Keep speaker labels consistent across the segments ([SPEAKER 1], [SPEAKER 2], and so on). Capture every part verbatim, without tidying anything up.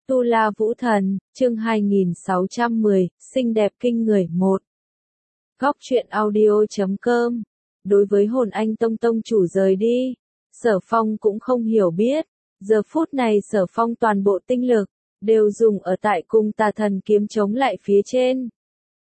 [SPEAKER 1] Tu La Vũ Thần, chương hai nghìn sáu trăm mười, xinh đẹp kinh người một. Góc truyện audio chấm com. Đối với hồn anh tông tông chủ rời đi, Sở Phong cũng không hiểu biết. Giờ phút này Sở Phong toàn bộ tinh lực, đều dùng ở tại cung tà thần kiếm chống lại phía trên.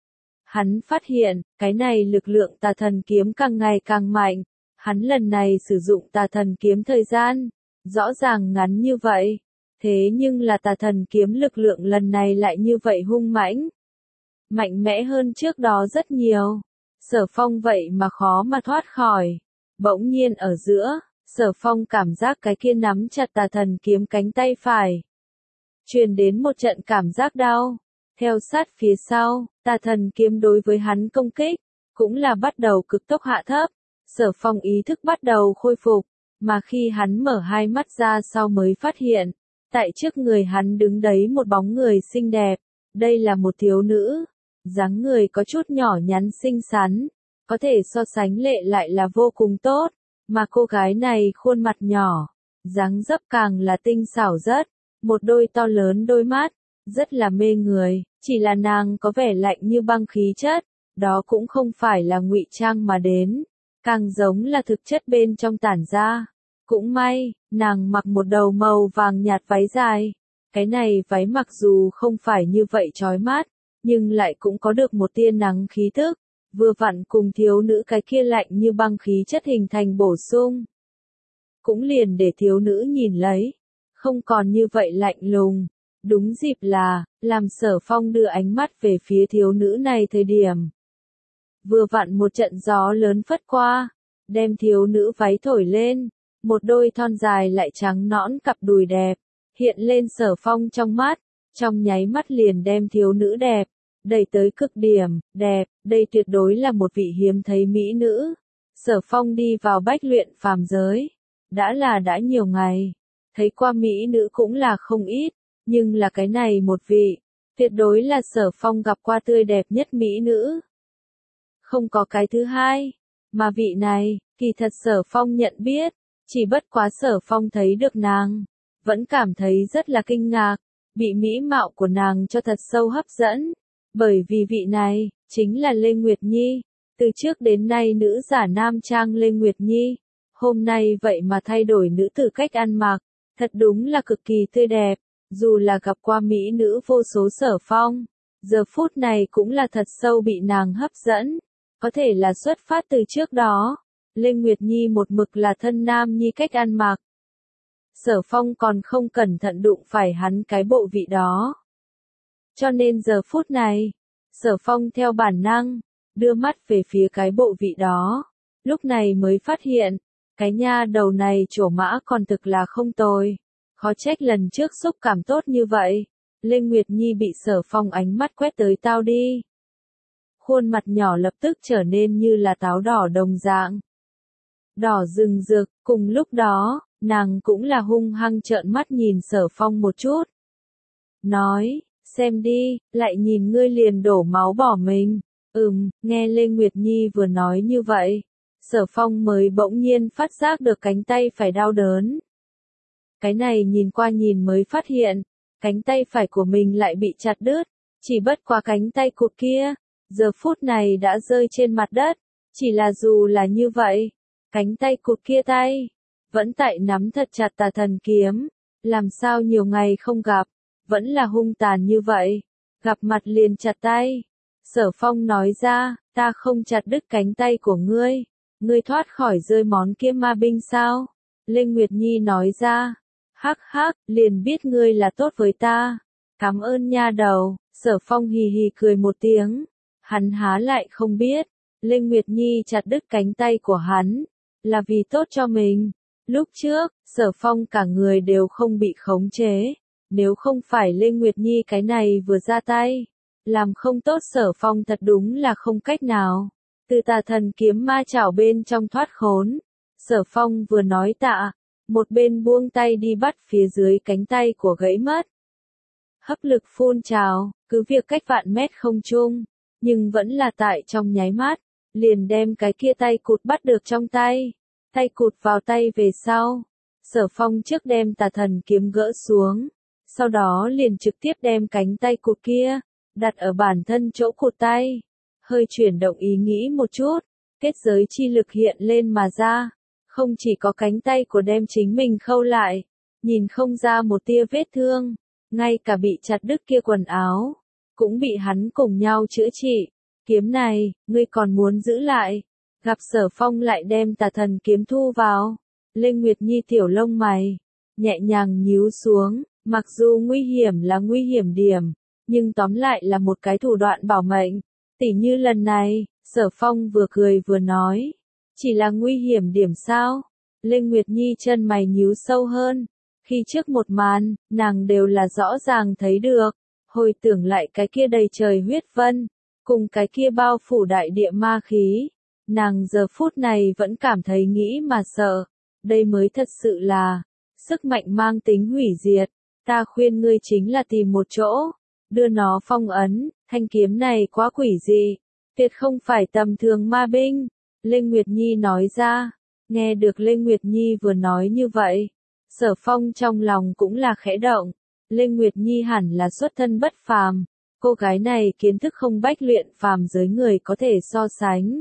[SPEAKER 1] Hắn phát hiện, cái này lực lượng tà thần kiếm càng ngày càng mạnh. Hắn lần này sử dụng tà thần kiếm thời gian, rõ ràng ngắn như vậy. Thế nhưng là tà thần kiếm lực lượng lần này lại như vậy hung mãnh. Mạnh mẽ hơn trước đó rất nhiều. Sở Phong vậy mà khó mà thoát khỏi. Bỗng nhiên ở giữa, Sở Phong cảm giác cái kia nắm chặt tà thần kiếm cánh tay phải. Truyền đến một trận cảm giác đau. Theo sát phía sau, tà thần kiếm đối với hắn công kích, cũng là bắt đầu cực tốc hạ thấp. Sở Phong ý thức bắt đầu khôi phục, mà khi hắn mở hai mắt ra sau mới phát hiện. Tại trước người hắn đứng đấy một bóng người xinh đẹp, đây là một thiếu nữ, dáng người có chút nhỏ nhắn xinh xắn, có thể so sánh lệ lại là vô cùng tốt, mà cô gái này khuôn mặt nhỏ, dáng dấp càng là tinh xảo rất, một đôi to lớn đôi mắt, rất là mê người, chỉ là nàng có vẻ lạnh như băng khí chất, đó cũng không phải là ngụy trang mà đến, càng giống là thực chất bên trong tản ra. Cũng may, nàng mặc một đầu màu vàng nhạt váy dài. Cái này váy mặc dù không phải như vậy chói mắt, nhưng lại cũng có được một tia nắng khí thức, vừa vặn cùng thiếu nữ cái kia lạnh như băng khí chất hình thành bổ sung. Cũng liền để thiếu nữ nhìn lấy, không còn như vậy lạnh lùng. Đúng dịp là, làm Sở Phong đưa ánh mắt về phía thiếu nữ này thời điểm. Vừa vặn một trận gió lớn phất qua, đem thiếu nữ váy thổi lên. Một đôi thon dài lại trắng nõn cặp đùi đẹp, hiện lên Sở Phong trong mắt, trong nháy mắt liền đem thiếu nữ đẹp, đẩy tới cực điểm, đẹp, đây tuyệt đối là một vị hiếm thấy mỹ nữ. Sở Phong đi vào bách luyện phàm giới, đã là đã nhiều ngày, thấy qua mỹ nữ cũng là không ít, nhưng là cái này một vị, tuyệt đối là Sở Phong gặp qua tươi đẹp nhất mỹ nữ. Không có cái thứ hai, mà vị này, kỳ thật Sở Phong nhận biết. Chỉ bất quá Sở Phong thấy được nàng, vẫn cảm thấy rất là kinh ngạc, bị mỹ mạo của nàng cho thật sâu hấp dẫn, bởi vì vị này, chính là Lê Nguyệt Nhi, từ trước đến nay nữ giả nam trang Lê Nguyệt Nhi, hôm nay vậy mà thay đổi nữ tử cách ăn mặc, thật đúng là cực kỳ tươi đẹp, dù là gặp qua mỹ nữ vô số Sở Phong, giờ phút này cũng là thật sâu bị nàng hấp dẫn, có thể là xuất phát từ trước đó. Lê Nguyệt Nhi một mực là thân nam nhi cách ăn mặc. Sở Phong còn không cẩn thận đụng phải hắn cái bộ vị đó. Cho nên giờ phút này, Sở Phong theo bản năng, đưa mắt về phía cái bộ vị đó. Lúc này mới phát hiện, cái nha đầu này trổ mã còn thực là không tồi. Khó trách lần trước xúc cảm tốt như vậy. Lê Nguyệt Nhi bị Sở Phong ánh mắt quét tới tao đi. Khuôn mặt nhỏ lập tức trở nên như là táo đỏ đồng dạng. Đỏ rừng rực, cùng lúc đó, nàng cũng là hung hăng trợn mắt nhìn Sở Phong một chút. Nói, xem đi, lại nhìn ngươi liền đổ máu bỏ mình. Ừm, nghe Lê Nguyệt Nhi vừa nói như vậy, Sở Phong mới bỗng nhiên phát giác được cánh tay phải đau đớn. Cái này nhìn qua nhìn mới phát hiện, cánh tay phải của mình lại bị chặt đứt, chỉ bất qua cánh tay cụt kia, giờ phút này đã rơi trên mặt đất, chỉ là dù là như vậy. Cánh tay cụt kia tay, vẫn tại nắm thật chặt tà thần kiếm, làm sao nhiều ngày không gặp, vẫn là hung tàn như vậy, gặp mặt liền chặt tay. Sở Phong nói ra, ta không chặt đứt cánh tay của ngươi, ngươi thoát khỏi rơi món kia ma binh sao? Lê Nguyệt Nhi nói ra, hắc hắc, liền biết ngươi là tốt với ta, cảm ơn nha đầu. Sở Phong hì hì cười một tiếng, hắn há lại không biết, Lê Nguyệt Nhi chặt đứt cánh tay của hắn. Là vì tốt cho mình. Lúc trước, Sở Phong cả người đều không bị khống chế. Nếu không phải Lê Nguyệt Nhi cái này vừa ra tay, làm không tốt Sở Phong thật đúng là không cách nào. Từ tà thần kiếm ma chảo bên trong thoát khốn. Sở Phong vừa nói tạ, một bên buông tay đi bắt phía dưới cánh tay của gãy mất. Hấp lực phun trào, cứ việc cách vạn mét không trung, nhưng vẫn là tại trong nháy mắt. Liền đem cái kia tay cụt bắt được trong tay, tay cụt vào tay về sau, Sở Phong trước đem tà thần kiếm gỡ xuống, sau đó liền trực tiếp đem cánh tay cụt kia, đặt ở bản thân chỗ cụt tay. Hơi chuyển động ý nghĩ một chút, kết giới chi lực hiện lên mà ra. Không chỉ có cánh tay của đem chính mình khâu lại, nhìn không ra một tia vết thương, ngay cả bị chặt đứt kia quần áo, cũng bị hắn cùng nhau chữa trị. Kiếm này, ngươi còn muốn giữ lại. Gặp Sở Phong lại đem Tà Thần kiếm thu vào. Lê Nguyệt Nhi tiểu lông mày, nhẹ nhàng nhíu xuống, mặc dù nguy hiểm là nguy hiểm điểm, nhưng tóm lại là một cái thủ đoạn bảo mệnh. Tỉ như lần này, Sở Phong vừa cười vừa nói, chỉ là nguy hiểm điểm sao? Lê Nguyệt Nhi chân mày nhíu sâu hơn, khi trước một màn, nàng đều là rõ ràng thấy được, hồi tưởng lại cái kia đầy trời huyết vân, cùng cái kia bao phủ đại địa ma khí, nàng giờ phút này vẫn cảm thấy nghĩ mà sợ, đây mới thật sự là sức mạnh mang tính hủy diệt. Ta khuyên ngươi chính là tìm một chỗ, đưa nó phong ấn. Thanh kiếm này quá quỷ dị, tuyệt không phải tầm thường ma binh. Lê Nguyệt Nhi nói ra. Nghe được Lê Nguyệt Nhi vừa nói như vậy, Sở Phong trong lòng cũng là khẽ động. Lê Nguyệt Nhi hẳn là xuất thân bất phàm, cô gái này kiến thức không bách luyện phàm giới người có thể so sánh.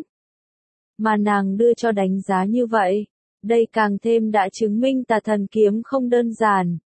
[SPEAKER 1] Mà nàng đưa cho đánh giá như vậy, đây càng thêm đã chứng minh Tà Thần kiếm không đơn giản.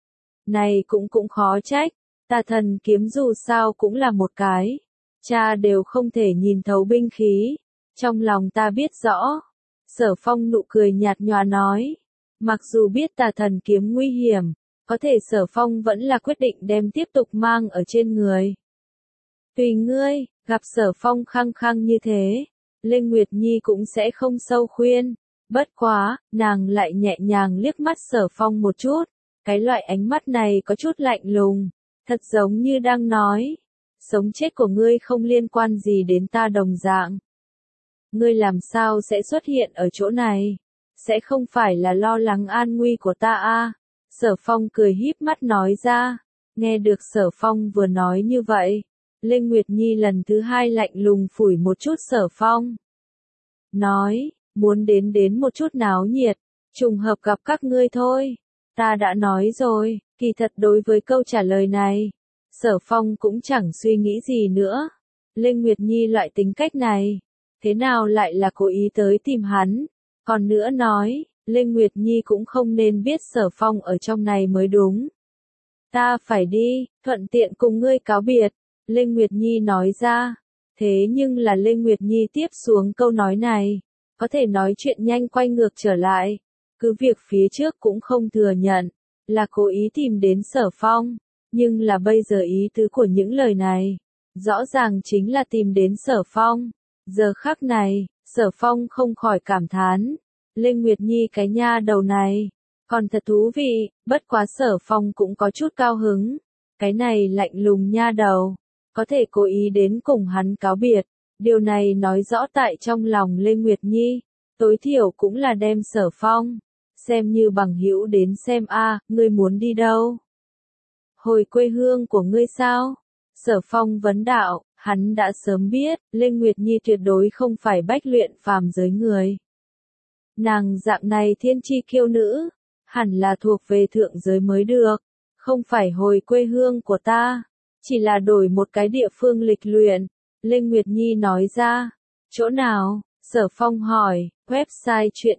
[SPEAKER 1] Này cũng cũng khó trách, Tà Thần kiếm dù sao cũng là một cái, cha đều không thể nhìn thấu binh khí, trong lòng ta biết rõ. Sở Phong nụ cười nhạt nhòa nói, mặc dù biết Tà Thần kiếm nguy hiểm, có thể Sở Phong vẫn là quyết định đem tiếp tục mang ở trên người. Tùy ngươi, gặp Sở Phong khăng khăng như thế, Lê Nguyệt Nhi cũng sẽ không sâu khuyên, bất quá, nàng lại nhẹ nhàng liếc mắt Sở Phong một chút, cái loại ánh mắt này có chút lạnh lùng, thật giống như đang nói, sống chết của ngươi không liên quan gì đến ta đồng dạng. Ngươi làm sao sẽ xuất hiện ở chỗ này? Sẽ không phải là lo lắng an nguy của ta à? Sở Phong cười híp mắt nói ra. Nghe được Sở Phong vừa nói như vậy, Lê Nguyệt Nhi lần thứ hai lạnh lùng phủi một chút Sở Phong. Nói, muốn đến đến một chút náo nhiệt, trùng hợp gặp các ngươi thôi. Ta đã nói rồi, kỳ thật đối với câu trả lời này, Sở Phong cũng chẳng suy nghĩ gì nữa. Lê Nguyệt Nhi loại tính cách này, thế nào lại là cố ý tới tìm hắn? Còn nữa nói, Lê Nguyệt Nhi cũng không nên biết Sở Phong ở trong này mới đúng. Ta phải đi, thuận tiện cùng ngươi cáo biệt, Lê Nguyệt Nhi nói ra. Thế nhưng là Lê Nguyệt Nhi tiếp xuống câu nói này, có thể nói chuyện nhanh quay ngược trở lại. Cứ việc phía trước cũng không thừa nhận, là cố ý tìm đến Sở Phong, nhưng là bây giờ ý tứ của những lời này, rõ ràng chính là tìm đến Sở Phong. Giờ khắc này, Sở Phong không khỏi cảm thán, Lê Nguyệt Nhi cái nha đầu này, còn thật thú vị, bất quá Sở Phong cũng có chút cao hứng, cái này lạnh lùng nha đầu, có thể cố ý đến cùng hắn cáo biệt, điều này nói rõ tại trong lòng Lê Nguyệt Nhi, tối thiểu cũng là đem Sở Phong xem như bằng hữu đến xem a, à, ngươi muốn đi đâu? Hồi quê hương của ngươi sao? Sở Phong vấn đạo, hắn đã sớm biết, Lê Nguyệt Nhi tuyệt đối không phải bách luyện phàm giới người. Nàng dạng này thiên chi kiêu nữ, hẳn là thuộc về thượng giới mới được, không phải hồi quê hương của ta, chỉ là đổi một cái địa phương lịch luyện. Lê Nguyệt Nhi nói ra, chỗ nào? Sở Phong hỏi, website truyện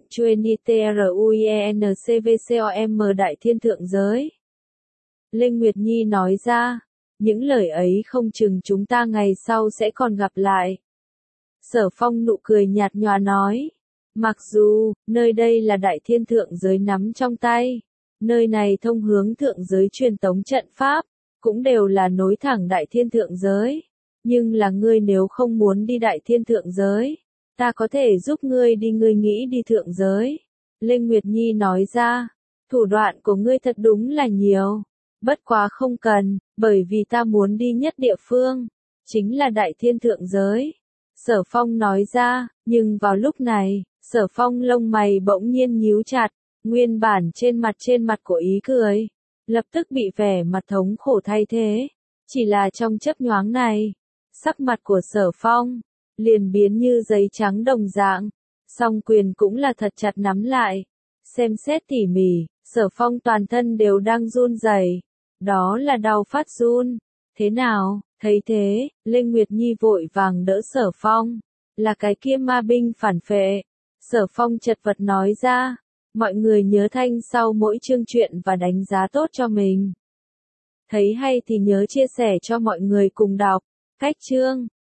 [SPEAKER 1] truenicruencvcom Đại Thiên Thượng Giới. Lê Nguyệt Nhi nói ra, những lời ấy không chừng chúng ta ngày sau sẽ còn gặp lại. Sở Phong nụ cười nhạt nhòa nói, mặc dù, nơi đây là Đại Thiên Thượng Giới nắm trong tay, nơi này thông hướng thượng giới truyền tống trận pháp, cũng đều là nối thẳng Đại Thiên Thượng Giới, nhưng là ngươi nếu không muốn đi Đại Thiên Thượng Giới, ta có thể giúp ngươi đi, ngươi nghĩ đi thượng giới. Lê Nguyệt Nhi nói ra, thủ đoạn của ngươi thật đúng là nhiều, bất quá không cần, bởi vì ta muốn đi nhất địa phương, chính là Đại Thiên Thượng Giới. Sở Phong nói ra, nhưng vào lúc này, Sở Phong lông mày bỗng nhiên nhíu chặt, nguyên bản trên mặt trên mặt của ý cười, lập tức bị vẻ mặt thống khổ thay thế, chỉ là trong chớp nhoáng này, sắc mặt của Sở Phong liền biến như giấy trắng đồng dạng, song quyền cũng là thật chặt nắm lại. Xem xét tỉ mỉ, Sở Phong toàn thân đều đang run rẩy, Đó là đau phát run. Thế nào, thấy thế, Lê Nguyệt Nhi vội vàng đỡ Sở Phong. Là cái kia ma binh phản phệ. Sở Phong chật vật nói ra. Mọi người nhớ thanh sau mỗi chương truyện và đánh giá tốt cho mình. Thấy hay thì nhớ chia sẻ cho mọi người cùng đọc. Cách chương